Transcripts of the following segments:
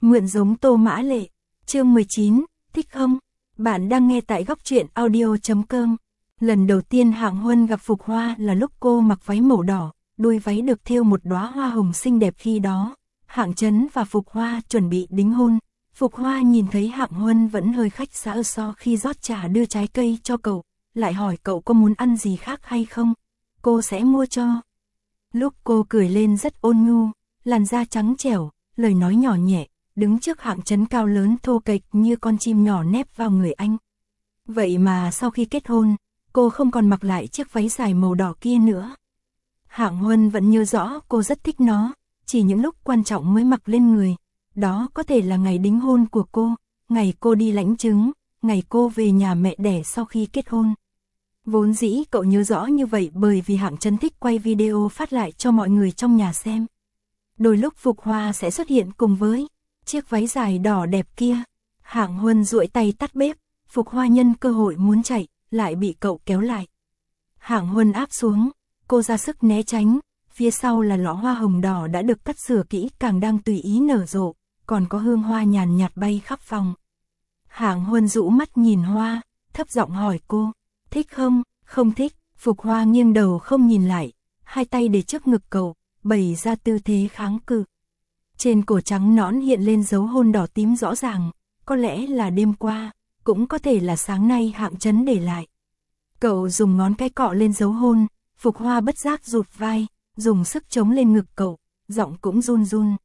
Mượn giống Tô Mã Lệ, chương 19, thích không? Bạn đang nghe tại góc truyện audio.com. Lần đầu tiên Hạng Huân gặp Phục Hoa là lúc cô mặc váy màu đỏ, đuôi váy được thêu một đóa hoa hồng xinh đẹp. Khi đó, Hạng Chấn và Phục Hoa chuẩn bị đính hôn. Phục Hoa nhìn thấy Hạng Huân vẫn hơi khách sáo khi rót trà đưa trái cây cho cậu, lại hỏi cậu có muốn ăn gì khác hay không, cô sẽ mua cho. Lúc cô cười lên rất ôn nhu, làn da trắng trẻo, lời nói nhỏ nhẹ, đứng trước Hạng Chấn cao lớn thô kệch như con chim nhỏ nép vào người anh. Vậy mà sau khi kết hôn, cô không còn mặc lại chiếc váy dài màu đỏ kia nữa. Hạng Huân vẫn nhớ rõ cô rất thích nó, chỉ những lúc quan trọng mới mặc lên người. Đó có thể là ngày đính hôn của cô, ngày cô đi lãnh chứng, ngày cô về nhà mẹ đẻ sau khi kết hôn. Vốn dĩ cậu nhớ rõ như vậy bởi vì Hạng Chấn thích quay video phát lại cho mọi người trong nhà xem. Đôi lúc Phục Hoa sẽ xuất hiện cùng với chiếc váy dài đỏ đẹp kia. Hạng Huân duỗi tay tắt bếp, Phục Hoa nhân cơ hội muốn chạy, lại bị cậu kéo lại. Hạng Huân áp xuống, cô ra sức né tránh, phía sau là lọ hoa hồng đỏ đã được cắt sửa kỹ càng đang tùy ý nở rộ, còn có hương hoa nhàn nhạt bay khắp phòng. Hạng Huân rũ mắt nhìn hoa, thấp giọng hỏi cô, thích không? Không thích. Phục Hoa nghiêng đầu không nhìn lại, hai tay để trước ngực cậu, bày ra tư thế kháng cự. Trên cổ trắng nõn hiện lên dấu hôn đỏ tím rõ ràng, có lẽ là đêm qua, cũng có thể là sáng nay Hạng Chấn để lại. Cậu dùng ngón cái cọ lên dấu hôn, Phục Hoa bất giác rụt vai, dùng sức chống lên ngực cậu, giọng cũng run run.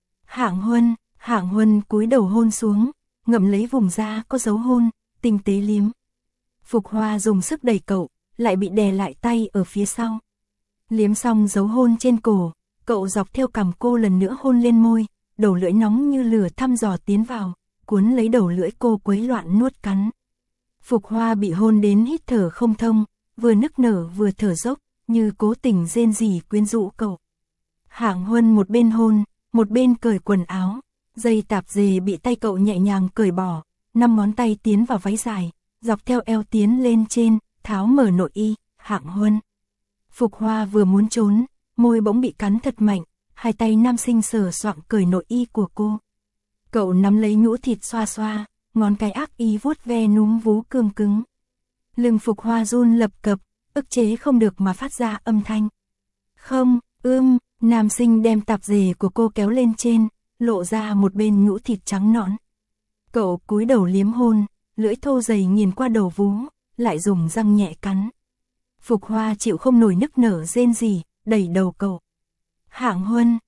Hạng Huân cúi đầu hôn xuống, ngậm lấy vùng da có dấu hôn, tinh tế liếm. Phục Hoa dùng sức đẩy cậu, lại bị đè lại tay ở phía sau. Liếm xong dấu hôn trên cổ, cậu dọc theo cằm cô lần nữa hôn lên môi, đầu lưỡi nóng như lửa thăm dò tiến vào, cuốn lấy đầu lưỡi cô quấy loạn nuốt cắn. Phục Hoa bị hôn đến hít thở không thông, vừa nức nở vừa thở dốc, như cố tình rên rỉ quyến rũ cậu. Hạng Huân một bên hôn, một bên cởi quần áo, dây tạp dề bị tay cậu nhẹ nhàng cởi bỏ, 5 ngón tay tiến vào váy dài, dọc theo eo tiến lên trên, tháo mở nội y. Hạng Huân. Phục Hoa vừa muốn trốn, môi bỗng bị cắn thật mạnh, hai tay nam sinh sờ soạng cởi nội y của cô. Cậu nắm lấy nhũ thịt xoa xoa, ngón cái ác ý vuốt ve núm vú cương cứng. Lưng Phục Hoa run lập cập, ức chế không được mà phát ra âm thanh. Không, nam sinh đem tạp dề của cô kéo lên trên, lộ ra một bên nhũ thịt trắng nõn. Cậu cúi đầu liếm hôn, lưỡi thô dày nghiền qua đầu vú, lại dùng răng nhẹ cắn. Phục Hoa chịu không nổi nức nở rên rỉ, đẩy đầu cậu. Hạng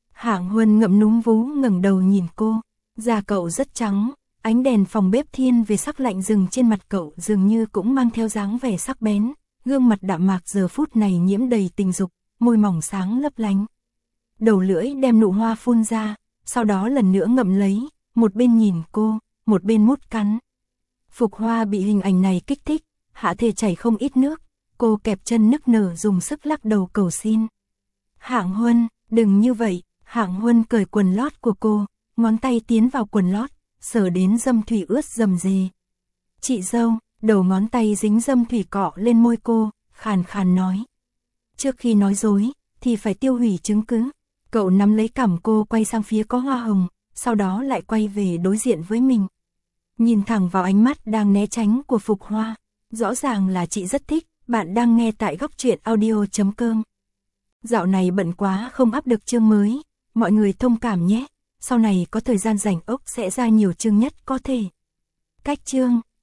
Huân ngậm núm vú ngẩng đầu nhìn cô, da cậu rất trắng, ánh đèn phòng bếp thiên về sắc lạnh rừng trên mặt cậu dường như cũng mang theo dáng vẻ sắc bén, gương mặt đạm mạc giờ phút này nhiễm đầy tình dục, môi mỏng sáng lấp lánh. Đầu lưỡi đem nụ hoa phun ra, sau đó lần nữa ngậm lấy, một bên nhìn cô, một bên mút cắn. Phục Hoa bị hình ảnh này kích thích, hạ thể chảy không ít nước, cô kẹp chân nức nở dùng sức lắc đầu cầu xin. Hạng Huân, đừng như vậy. Hạng Huân cởi quần lót của cô, ngón tay tiến vào quần lót, sờ đến dâm thủy ướt rầm rề. Chị dâu, đầu ngón tay dính dâm thủy cọ lên môi cô, khàn khàn nói. Trước khi nói dối, thì phải tiêu hủy chứng cứ. Cậu nắm lấy cằm cô quay sang phía có hoa hồng, sau đó lại quay về đối diện với mình. Nhìn thẳng vào ánh mắt đang né tránh của Phục Hoa, rõ ràng là chị rất thích. Bạn đang nghe tại góc truyện audio.com. Dạo này bận quá không up được chương mới, mọi người thông cảm nhé, sau này có thời gian rảnh ốc sẽ ra nhiều chương nhất có thể. Cách chương